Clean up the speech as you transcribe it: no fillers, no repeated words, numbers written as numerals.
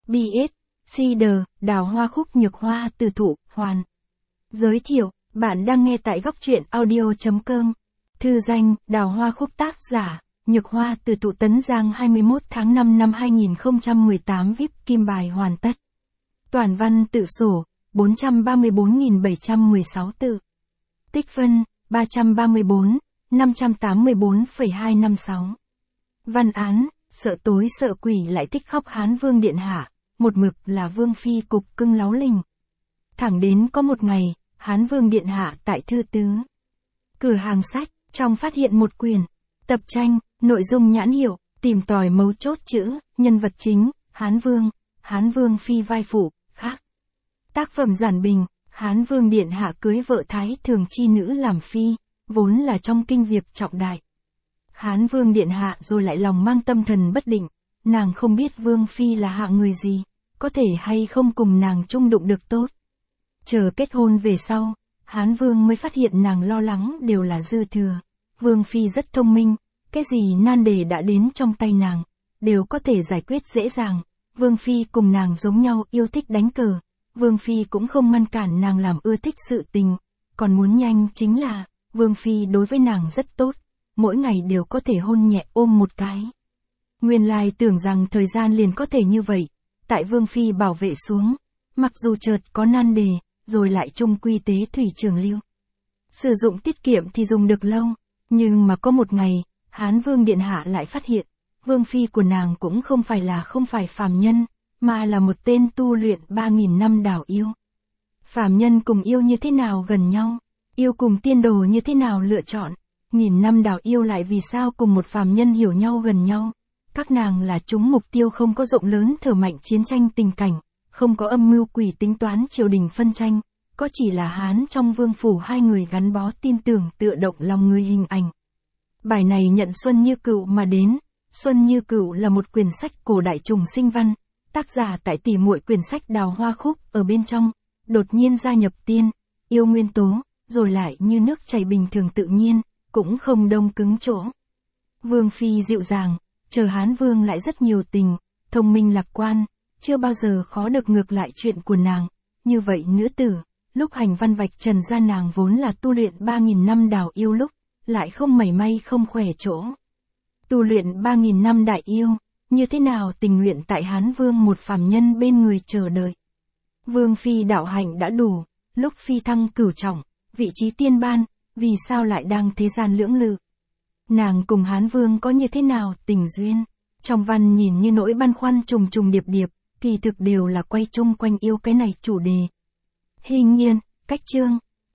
BS, Cedar, đào hoa khúc nhược hoa từ thụ, hoàn. Giới thiệu, bạn đang nghe tại góc truyện audio.com. Thư danh, đào hoa khúc tác giả, nhược hoa từ thụ Tấn Giang 21 tháng 5 năm 2018 VIP kim bài hoàn tất. Toàn văn tự sổ, 434.716 tự. Tích phân, 334, 584,256. Văn án, sợ tối sợ quỷ lại thích khóc Hán Vương Điện Hạ, một mực là Vương Phi cục cưng láu lình. Thẳng đến có một ngày, Hán Vương Điện Hạ tại thư tứ cửa hàng sách, trong phát hiện một quyển tập tranh, nội dung nhãn hiệu, tìm tòi mấu chốt chữ, nhân vật chính, Hán Vương Phi vai phụ, khác. Tác phẩm giản bình, Hán Vương Điện Hạ cưới vợ Thái Thường chi nữ làm phi, vốn là trong kinh việc trọng đại. Hán Vương Điện Hạ rồi lại lòng mang tâm thần bất định, nàng không biết Vương Phi là hạ người gì, có thể hay không cùng nàng chung đụng được tốt. Chờ kết hôn về sau, Hán Vương mới phát hiện nàng lo lắng đều là dư thừa. Vương Phi rất thông minh, cái gì nan đề đã đến trong tay nàng, đều có thể giải quyết dễ dàng. Vương Phi cùng nàng giống nhau yêu thích đánh cờ, Vương Phi cũng không ngăn cản nàng làm ưa thích sự tình, còn muốn nhanh chính là, Vương Phi đối với nàng rất tốt, mỗi ngày đều có thể hôn nhẹ ôm một cái. Nguyên lai tưởng rằng thời gian liền có thể như vậy, tại Vương Phi bảo vệ xuống, mặc dù chợt có nan đề, rồi lại chung quy tế thủy trường lưu. Sử dụng tiết kiệm thì dùng được lâu, nhưng mà có một ngày, Hán Vương Điện Hạ lại phát hiện, Vương Phi của nàng cũng không phải phàm nhân, mà là một tên tu luyện 3.000 năm đảo yêu. Phàm nhân cùng yêu như thế nào gần nhau, yêu cùng tiên đồ như thế nào lựa chọn, 1000 năm đảo yêu lại vì sao cùng một phàm nhân hiểu nhau gần nhau. Các nàng là chúng mục tiêu không có rộng lớn thở mạnh chiến tranh tình cảnh, không có âm mưu quỷ tính toán triều đình phân tranh, có chỉ là Hán trong vương phủ hai người gắn bó tin tưởng tựa động lòng người hình ảnh. Bài này nhận Xuân Như Cựu mà đến. Xuân Như Cựu là một quyển sách cổ đại trùng sinh văn, tác giả tại tỉ muội quyển sách đào hoa khúc ở bên trong, đột nhiên gia nhập tiên, yêu nguyên tố, rồi lại như nước chảy bình thường tự nhiên, cũng không đông cứng chỗ. Vương Phi dịu dàng, chờ Hán Vương lại rất nhiều tình, thông minh lạc quan, chưa bao giờ khó được ngược lại chuyện của nàng. Như vậy nữ tử, lúc hành văn vạch trần ra nàng vốn là tu luyện 3.000 năm đào yêu lúc, lại không mảy may không khỏe chỗ. Tu luyện 3.000 năm đại yêu, như thế nào tình nguyện tại Hán Vương một phàm nhân bên người chờ đợi. Vương Phi đạo hạnh đã đủ, lúc phi thăng cửu trọng, vị trí tiên ban, vì sao lại đang thế gian lưỡng lự. Nàng cùng Hán Vương có như thế nào tình duyên, trong văn nhìn như nỗi băn khoăn trùng trùng điệp điệp, kỳ thực đều là quay chung quanh yêu cái này chủ đề. Hình nhiên, cách chương,